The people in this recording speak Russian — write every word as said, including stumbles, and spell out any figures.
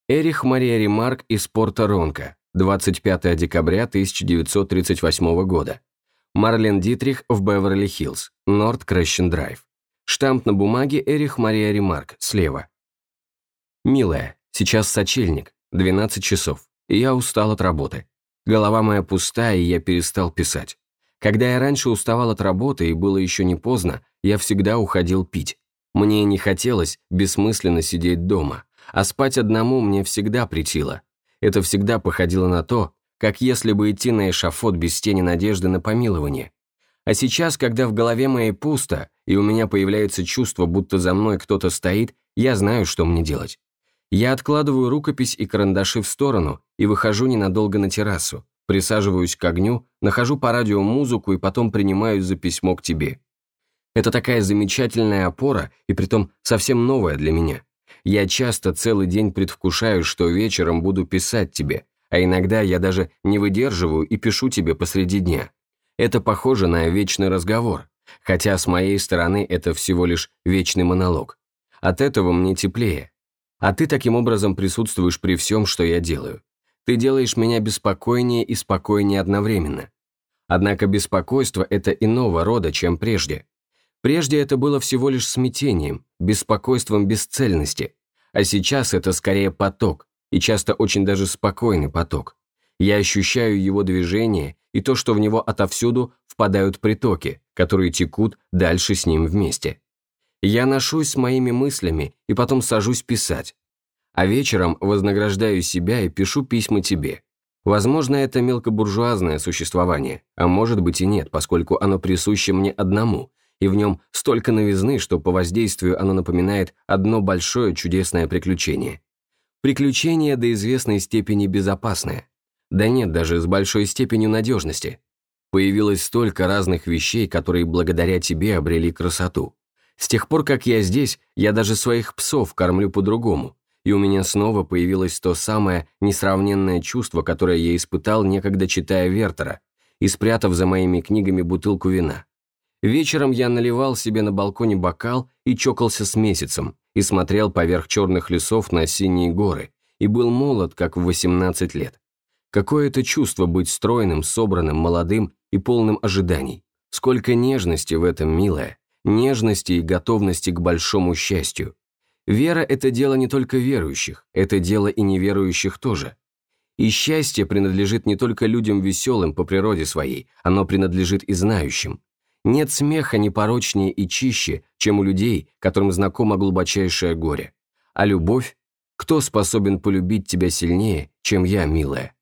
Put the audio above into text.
Эрих Мария Ремарк из Порто-Ронко, двадцать пятое декабря тысяча девятьсот тридцать восьмого года. Марлен Дитрих в Беверли-Хиллз, Норт Крещен Драйв. Штамп на бумаге Эрих Мария Ремарк, слева. «Милая, сейчас сочельник, двенадцать часов, и я устал от работы. Голова моя пустая, и я перестал писать. Когда я раньше уставал от работы и было еще не поздно, я всегда уходил пить. Мне не хотелось бессмысленно сидеть дома, а спать одному мне всегда претило. Это всегда походило на то, как если бы идти на эшафот без тени надежды на помилование. А сейчас, когда в голове моей пусто, и у меня появляется чувство, будто за мной кто-то стоит, я знаю, что мне делать. Я откладываю рукопись и карандаши в сторону и выхожу ненадолго на террасу, присаживаюсь к огню, нахожу по радио музыку и потом принимаюсь за письмо к тебе. Это такая замечательная опора, и притом совсем новая для меня. Я часто целый день предвкушаю, что вечером буду писать тебе, а иногда я даже не выдерживаю и пишу тебе посреди дня. Это похоже на вечный разговор, хотя с моей стороны это всего лишь вечный монолог. От этого мне теплее. А ты таким образом присутствуешь при всем, что я делаю. Ты делаешь меня беспокойнее и спокойнее одновременно. Однако беспокойство это иного рода, чем прежде. Прежде это было всего лишь смятением, беспокойством бесцельности, а сейчас это скорее поток, и часто очень даже спокойный поток. Я ощущаю его движение и то, что в него отовсюду впадают притоки, которые текут дальше с ним вместе. Я ношусь с моими мыслями и потом сажусь писать. А вечером вознаграждаю себя и пишу письма тебе. Возможно, это мелкобуржуазное существование, а может быть и нет, поскольку оно присуще мне одному, и в нем столько новизны, что по воздействию оно напоминает одно большое чудесное приключение. Приключение до известной степени безопасное. Да нет, даже с большой степенью надежности. Появилось столько разных вещей, которые благодаря тебе обрели красоту. С тех пор, как я здесь, я даже своих псов кормлю по-другому, и у меня снова появилось то самое несравненное чувство, которое я испытал, некогда читая Вертера, и спрятав за моими книгами бутылку вина. Вечером я наливал себе на балконе бокал и чокался с месяцем, и смотрел поверх черных лесов на синие горы, и был молод, как в восемнадцать лет. Какое это чувство быть стройным, собранным, молодым и полным ожиданий. Сколько нежности в этом, милая, нежности и готовности к большому счастью. Вера – это дело не только верующих, это дело и неверующих тоже. И счастье принадлежит не только людям веселым по природе своей, оно принадлежит и знающим. Нет смеха непорочнее и чище, чем у людей, которым знакомо глубочайшее горе. А любовь? Кто способен полюбить тебя сильнее, чем я, милая?